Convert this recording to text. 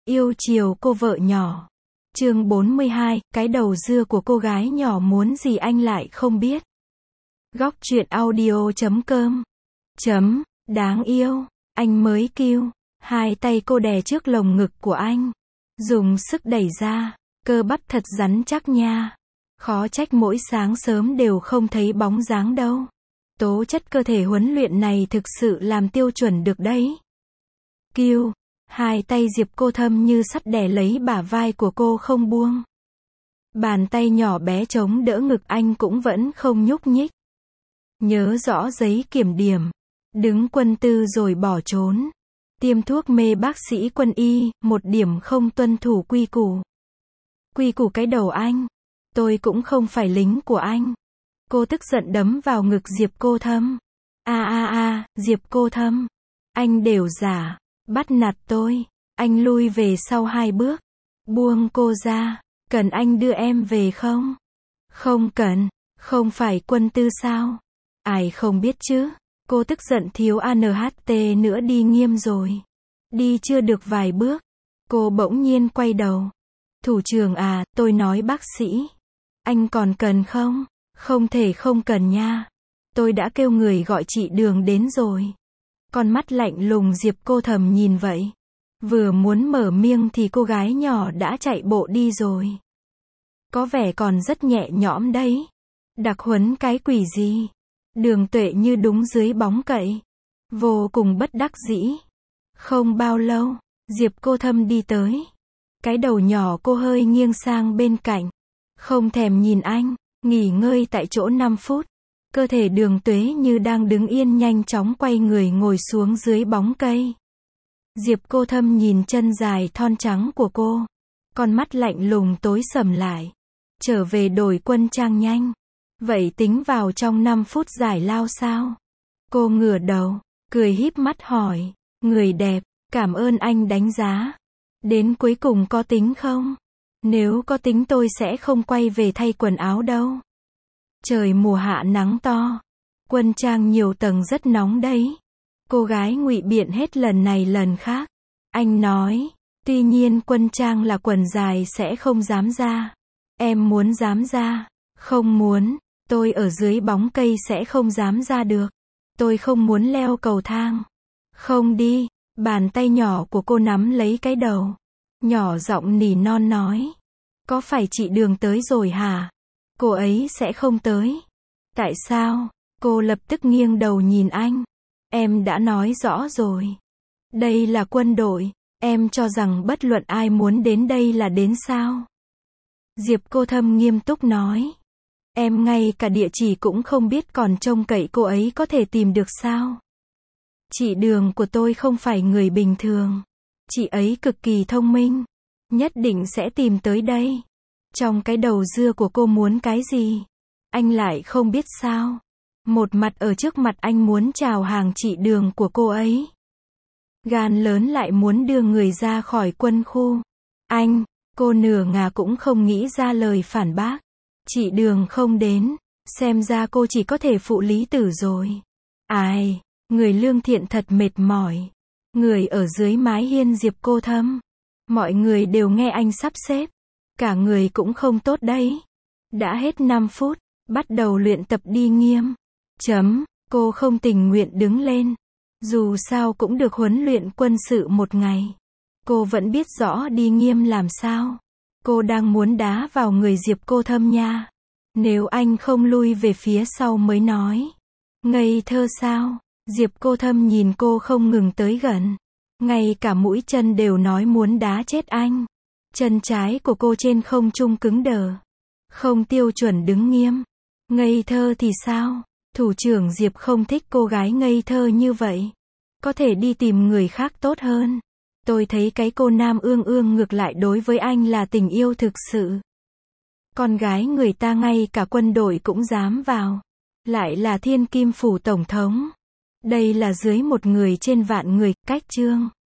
Yêu chiều cô vợ nhỏ. Chương 42, cái đầu dưa của cô gái nhỏ muốn gì anh lại không biết. Góc truyện audio.com. Đáng yêu. Anh mới kêu. Hai tay cô đè trước lồng ngực của anh. Dùng sức đẩy ra. Cơ bắp thật rắn chắc nha. Khó trách mỗi sáng sớm đều không thấy bóng dáng đâu. Tố chất cơ thể huấn luyện này thực sự làm tiêu chuẩn được đấy. Kêu. Hai tay Diệp Cô Thâm như sắt đè lấy bả vai của cô không buông. Bàn tay nhỏ bé chống đỡ ngực anh cũng vẫn không nhúc nhích. Nhớ rõ giấy kiểm điểm. Đứng quân tư rồi bỏ trốn. Tiêm thuốc mê bác sĩ quân y, một điểm không tuân thủ quy củ. Quy củ cái đầu anh. Tôi cũng không phải lính của anh. Cô tức giận đấm vào ngực Diệp Cô Thâm. Diệp Cô Thâm. Anh đều giả. Bắt nạt tôi. Anh lui về sau 2 bước. Buông cô ra. Cần anh đưa em về không? Không cần. Không phải quân tư sao? Ai không biết chứ. Cô tức giận thiếu ANHT nữa đi nghiêm rồi. Đi chưa được vài bước. Cô bỗng nhiên quay đầu. Thủ trưởng à, tôi nói bác sĩ. Anh còn cần không? Không thể không cần nha. Tôi đã kêu người gọi chị Đường đến rồi. Con mắt lạnh lùng Diệp Cô Thầm nhìn vậy. Vừa muốn mở miệng thì cô gái nhỏ đã chạy bộ đi rồi. Có vẻ còn rất nhẹ nhõm đấy. Đặc huấn cái quỷ gì. Đường Tuệ như đúng dưới bóng cậy. Vô cùng bất đắc dĩ. Không bao lâu, Diệp Cô Thâm đi tới. Cái đầu nhỏ cô hơi nghiêng sang bên cạnh. Không thèm nhìn anh, nghỉ ngơi tại chỗ 5 phút. Cơ thể Đường Tuế như đang đứng yên nhanh chóng quay người ngồi xuống dưới bóng cây. Diệp Cô Thâm nhìn chân dài thon trắng của cô. Con mắt lạnh lùng tối sầm lại. Trở về đổi quân trang nhanh. Vậy tính vào trong 5 phút giải lao sao? Cô ngửa đầu, cười híp mắt hỏi. Người đẹp, cảm ơn anh đánh giá. Đến cuối cùng có tính không? Nếu có tính tôi sẽ không quay về thay quần áo đâu. Trời mùa hạ nắng to. Quân trang nhiều tầng rất nóng đấy. Cô gái ngụy biện hết lần này lần khác. Anh nói. Tuy nhiên quân trang là quần dài sẽ không dám ra. Em muốn dám ra. Không muốn. Tôi ở dưới bóng cây sẽ không dám ra được. Tôi không muốn leo cầu thang. Không đi. Bàn tay nhỏ của cô nắm lấy cái đầu. Nhỏ giọng nỉ non nói. Có phải chị Đường tới rồi hả? Cô ấy sẽ không tới. Tại sao? Cô lập tức nghiêng đầu nhìn anh. Em đã nói rõ rồi. Đây là quân đội. Em cho rằng bất luận ai muốn đến đây là đến sao? Diệp Cô Thâm nghiêm túc nói. Em ngay cả địa chỉ cũng không biết còn trông cậy cô ấy có thể tìm được sao? Chị Đường của tôi không phải người bình thường. Chị ấy cực kỳ thông minh. Nhất định sẽ tìm tới đây. Trong cái đầu dưa của cô muốn cái gì? Anh lại không biết sao? Một mặt ở trước mặt anh muốn chào hàng chị Đường của cô ấy. Gan lớn lại muốn đưa người ra khỏi quân khu. Anh, cô nửa ngà cũng không nghĩ ra lời phản bác. Chị Đường không đến. Xem ra cô chỉ có thể phụ Lý Tử rồi. Ai, người lương thiện thật mệt mỏi. Người ở dưới mái hiên Diệp Cô Thâm. Mọi người đều nghe anh sắp xếp. Cả người cũng không tốt đấy. Đã hết 5 phút, bắt đầu luyện tập đi nghiêm. Cô không tình nguyện đứng lên. Dù sao cũng được huấn luyện quân sự 1 ngày. Cô vẫn biết rõ đi nghiêm làm sao. Cô đang muốn đá vào người Diệp Cô Thâm nha. Nếu anh không lui về phía sau mới nói. Ngây thơ sao? Diệp Cô Thâm nhìn cô không ngừng tới gần. Ngay cả mũi chân đều nói muốn đá chết anh. Chân trái của cô trên không trung cứng đờ. Không tiêu chuẩn đứng nghiêm. Ngây thơ thì sao? Thủ trưởng Diệp không thích cô gái ngây thơ như vậy. Có thể đi tìm người khác tốt hơn. Tôi thấy cái cô nam ương ương ngược lại đối với anh là tình yêu thực sự. Con gái người ta ngay cả quân đội cũng dám vào. Lại là thiên kim phủ tổng thống. Đây là dưới 1 người trên vạn người, cách chương.